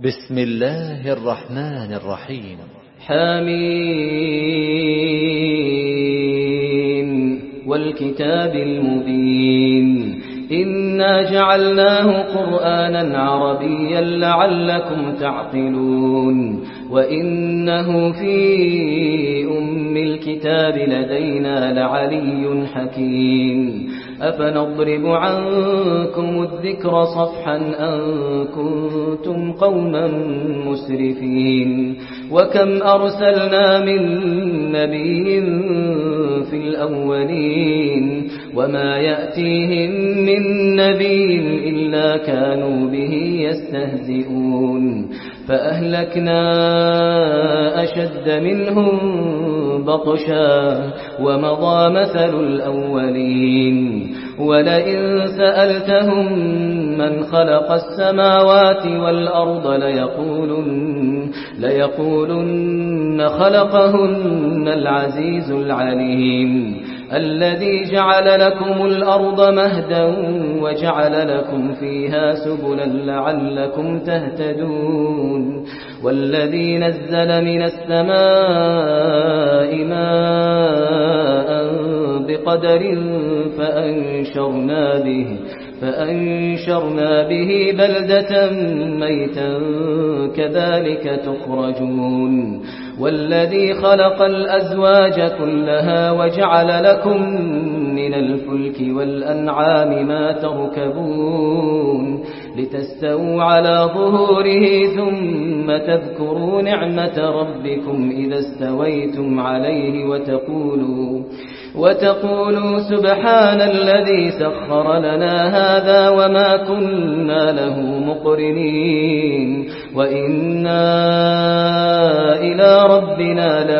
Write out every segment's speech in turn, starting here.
بسم الله الرحمن الرحيم. حميم والكتاب المبين إنا جعلناه قرآنا عربيا لعلكم تعقلون وإنه في أم الكتاب لدينا لعلي حكيم أفنضرب عنكم الذكر صفحا أن كنتم قوما مسرفين وكم أرسلنا من نبي في الأولين وما يأتيهم من نبي إلا كانوا به يستهزئون فأهلكنا أشد منهم بطشا ومضى مثل الأولين ولئن سألتهم من خلق السماوات والأرض ليقولن خلقهن العزيز العليم الذي جعل لكم الأرض مهدا وجعل لكم فيها سبلا لعلكم تهتدون والذي نزل من السماء ماء بقدر فأنشرنا به بلدة ميتا كذلك تخرجون والذي خلق الأزواج كلها وجعل لكم من الفلك والأنعام ما تركبون لتستووا على ظهوره ثم تذكروا نعمة ربكم إذا استويتم عليه وتقولوا سبحان الذي سخر لنا هذا وما كنا له مقرنين وإنا إلى ربنا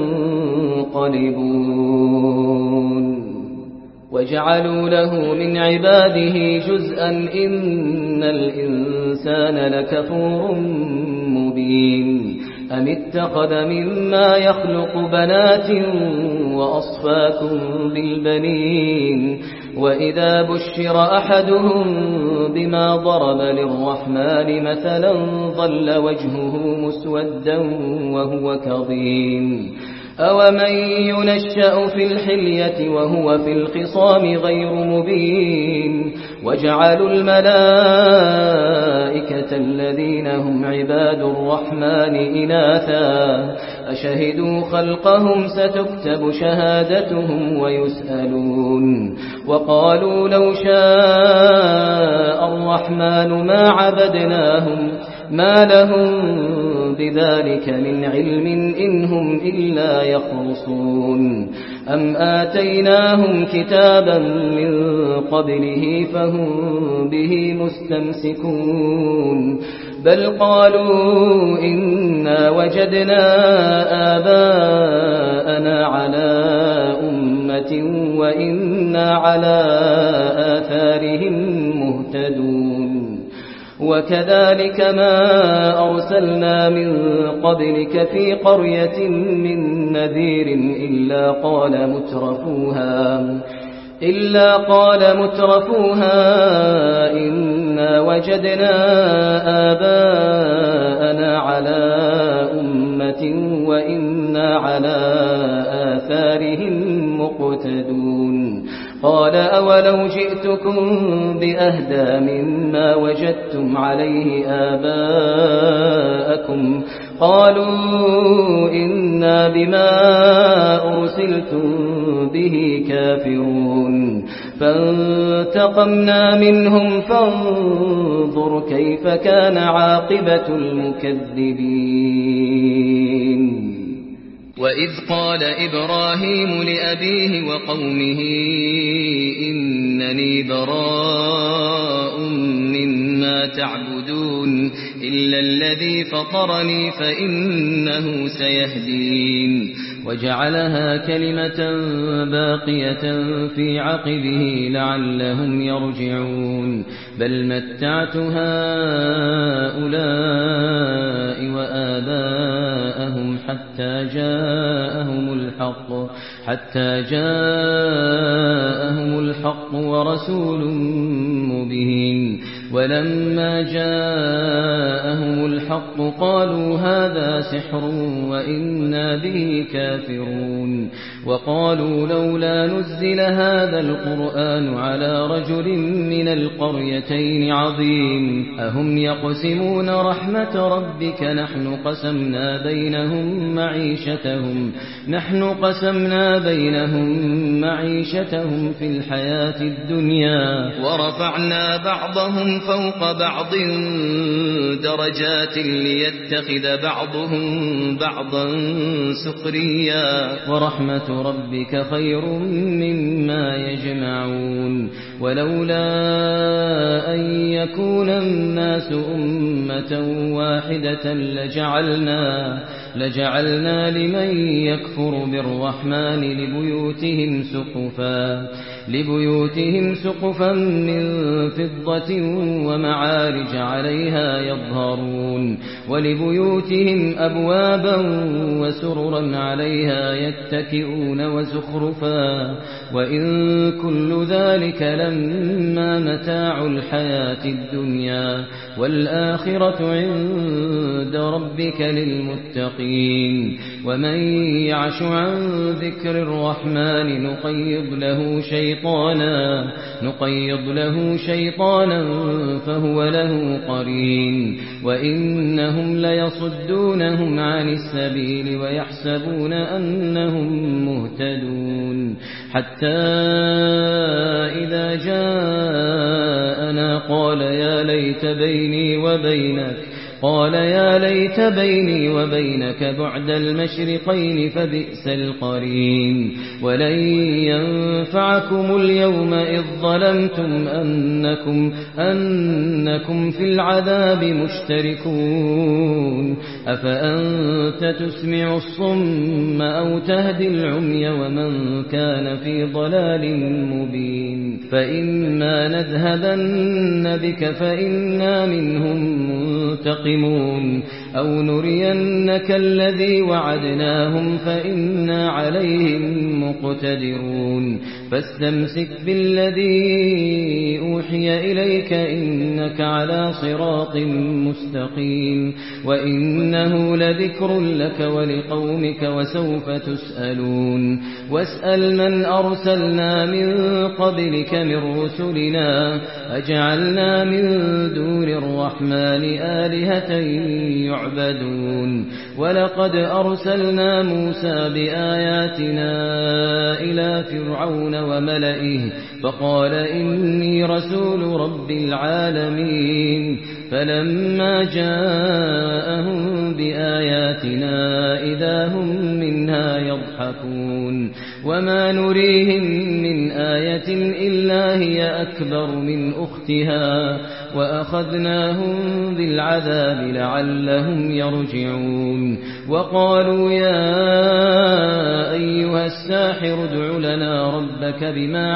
لمنقلبون وجعلوا له من عباده جزءا إن الإنسان لكفور مبين أم اتخذ مما يخلق بنات وأصفاكم بالبنين وإذا بشر أحدهم بما ضرب للرحمن مثلا ظل وجهه مسودا وهو كظيم أومن ينشأ في الحلية وهو في الخصام غير مبين وجعلوا الملائكة الذين هم عباد الرحمن إناثا أشهدوا خلقهم ستكتب شهادتهم ويسألون وقالوا لو شاء الرحمن ما عبدناهم ما لهم بذلك من علم إن هم إلا يخرصون أم آتيناهم كتابا من قبله فهم به مستمسكون بل قالوا إنا وجدنا آباءنا على أمة وإنا على آثارهم مهتدون وكذلك ما أرسلنا من قبلك في قرية من نذير إلا قال مترفوها إنا وجدنا آباءنا على أمة وإنا على آثارهم مقتدون قال أولو جئتكم بأهدى مما وجدتم عليه آباءكم قالوا إنا بما أرسلتم به كافرون فانتقمنا منهم فانظر كيف كان عاقبة المكذبين وإذ قال إبراهيم لأبيه وقومه إنني براء مما تعبدون إلا الذي فطرني فإنه سيهدين وجعلها كلمة باقية في عقبه لعلهم يرجعون بل متعت هؤلاء وآباءهم حتى جاءهم الحق ورسول مبين ولما جاءهم الحق قالوا هذا سحر وإنا به كافرون وقالوا لولا نزل هذا القرآن على رجل من القريتين عظيم أهم يقسمون رحمة ربك نحن قسمنا بينهم معيشتهم في الحياة الدنيا ورفعنا بعضهم فوق بعض درجات ليتخذ بعضهم بعضا سخريا ورحمة ربك خير مما يجمعون ولولا أن يكون الناس أمة واحدة لجعلنا لمن يكفر بالرحمن لبيوتهم سقفا من فضة ومعارج عليها يظهرون ولبيوتهم أبوابا وسررا عليها يتكئون وزخرفا وإن كل ذلك لما متاع الحياة الدنيا والآخرة عند ربك للمتقين ومن يعش عن ذكر الرحمن نقيض له شيطانا فهو له قرين وإنهم ليصدونهم عن السبيل ويحسبون أنهم مهتدون حتى إذا جاءنا قال يا ليت بيني وبينك بعد المشرقين فبئس القرين ولن ينفعكم اليوم إذ ظلمتم أنكم في العذاب مشتركون أفأنت تسمع الصم أو تهدي العمي ومن كان في ضلال مبين فإما نذهبن بك فإنا منهم منتقمون أو نرينك الذي وعدناهم فإنا عليهم مقتدرون فاستمسك بالذي أوحي إليك إنك على صراط مستقيم وإنه لذكر لك ولقومك وسوف تسألون واسأل من أرسلنا من قبلك من رسلنا أجعلنا من دون الرحمن آلهة يعبدون ولقد أرسلنا موسى بآياتنا إلى فرعون وملئه فقال إني رسول رب العالمين فلما جاءهم بآياتنا إذا هم منها يضحكون وما نريهم من آية إلا هي أكبر من أختها وأخذناهم بالعذاب لعلهم يرجعون وقالوا يا أيها الساحر ادع لنا ربك بما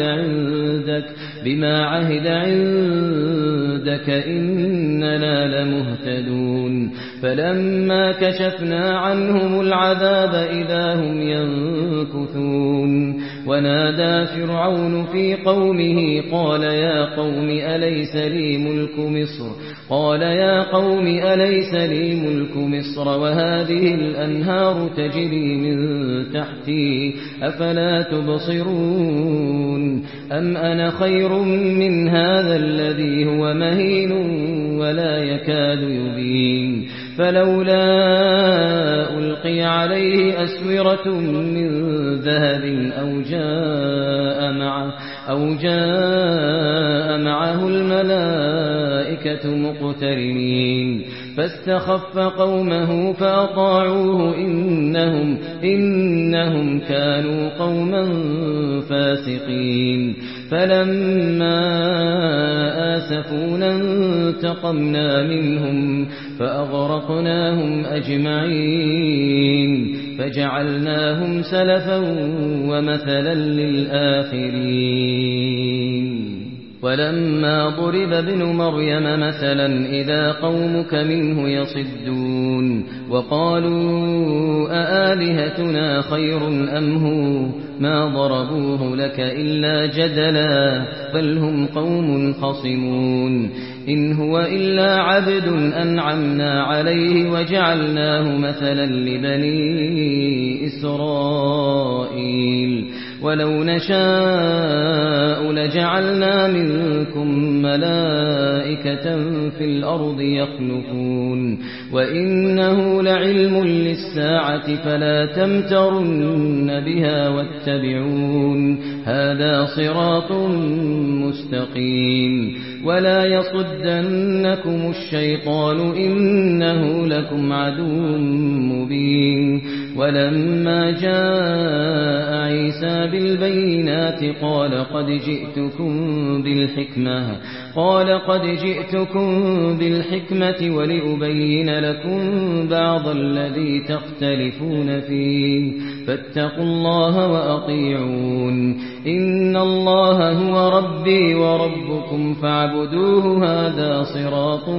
عهد عندك إننا لمهتدون فلما كشفنا عنهم العذاب إذا هم ينكثون ونادى فرعون في قومه قال يا قوم أليس لي ملك مصر وهذه الأنهار تجري من تحتي أفلا تبصرون أم أنا خير من هذا الذي هو مهين ولا يكاد يبين فلولا ألقي عليه أسورة من ذهب أو جاء معه الملائكة مقترنين فاستخف قومه فأطاعوه إنهم كانوا قوما فاسقين فلما آسفونا انتقمنا منهم فأغرقناهم أجمعين فجعلناهم سلفا ومثلا للآخرين ولما ضرب ابن مريم مثلا إذا قومك منه يصدون وقالوا أآلهتنا خير أم هو ما ضربوه لك إلا جدلا بل هم قوم خصمون إن هو إلا عبد أنعمنا عليه وجعلناه مثلا لبني إسرائيل ولو نشاء لجعلنا منكم ملائكة في الأرض يخلفون وإنه لعلم للساعة فلا تمترن بها واتبعون هذا صراط مستقيم ولا يصدنكم الشيطان إنه لكم عدو مبين ولما جاء عيسى بالبينات قال قد جئتكم بالحكمة ولأبين لكم بعض الذي تختلفون فيه فاتقوا الله وأطيعون إن الله هو ربي وربكم فاعبدوه هذا صراط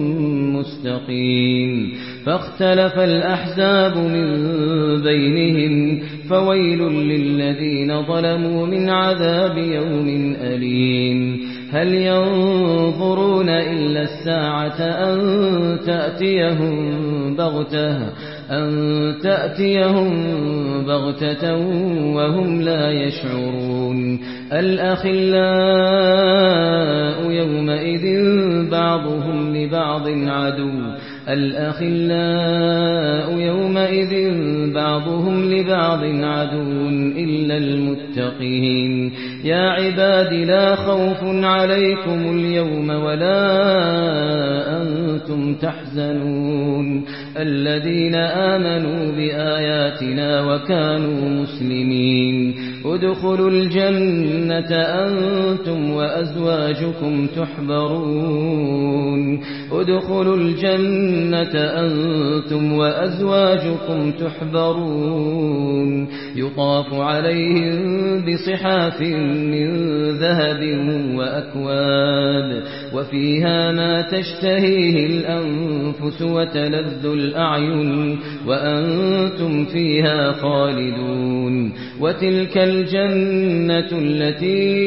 مستقيم فاختلف الأحزاب من بينهم فويل للذين ظلموا من عذاب يوم أليم هل ينظرون إلا الساعة أن تأتيهم بغتة وهم لا يشعرون الأخلاء يومئذ بعضهم لبعض عدو إلا المتقين يا عباد لا خوف عليكم اليوم ولا أنتم تحزنون الذين آمنوا بآياتنا وكانوا مسلمين ادخلوا الجنة أنتم وأزواجكم تحبرون يطاف عليهم بصحاف من ذهب وأكواب وفيها ما تشتهيه الأنفس وتلذ الأعين وأنتم فيها خالدون وتلك الجنة التي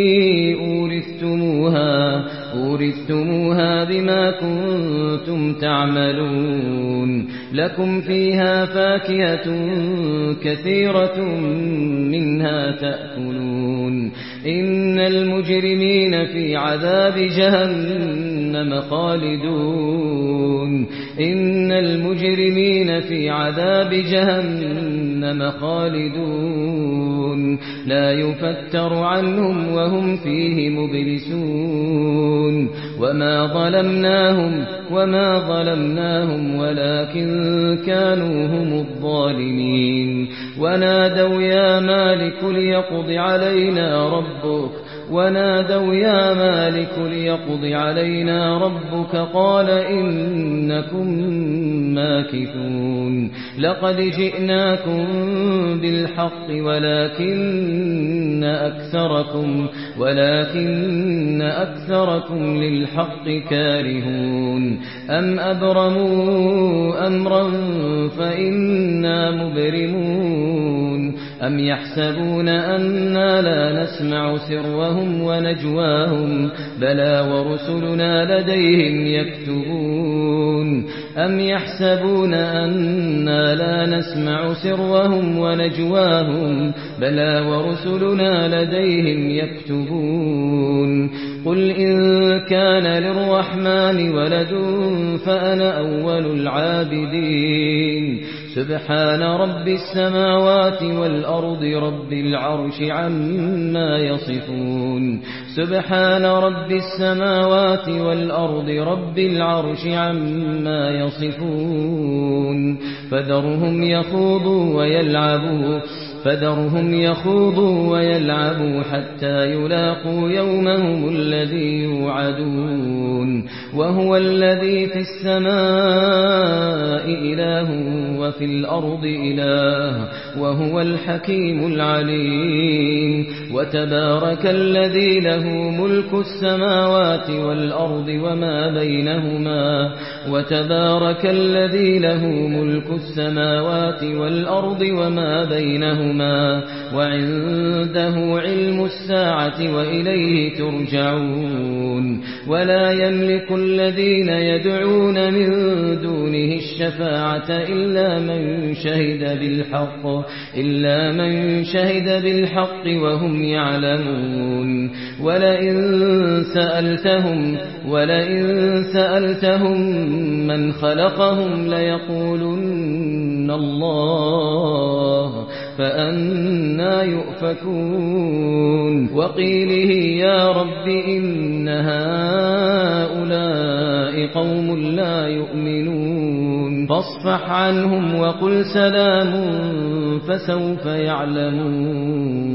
أورثتموها بما كنتم تعملون لكم فيها فاكهة كثيرة منها تأكلون إن المجرمين في عذاب جهنم خالدون لا يفتر عنهم وهم فيه مبلسون وما ظلمناهم ولكن كانوا هم الظالمين ونادوا يا مالك ليقض علينا ربك قال إنكم ماكثون لقد جئناكم بالحق ولكن أكثركم للحق كارهون أم أبرموا أمرا فإنا مبرمون أم يحسبون أننا لا نسمع سرهم ونجواهم بلى ورسلنا لديهم يكتبون أم يحسبون أننا لا نسمع سرهم ونجواهم بلى ورسلنا لديهم يكتبون قل إن كان للرحمن ولد فأنا أول العابدين سبحان رب السماوات والأرض رب العرش عما يصفون فذرهم يخوضوا ويلعبوا حتى يلاقوا يومهم الذي يوعدون وهو الذي في السماء إله وفي الأرض إله وهو الحكيم العليم وتبارك الذي له ملك السماوات والأرض وما بينهما يوما وعنده علم الساعة وإليه ترجعون ولا يملك الذين يدعون من دونه الشفاعة إلا من شهد بالحق وهم يعلمون ولئن سألتهم من خلقهم ليقولن الله فأنى يؤفكون وقيله يا رب إن هؤلاء قوم لا يؤمنون فاصفح عنهم وقل سلام فسوف يعلمون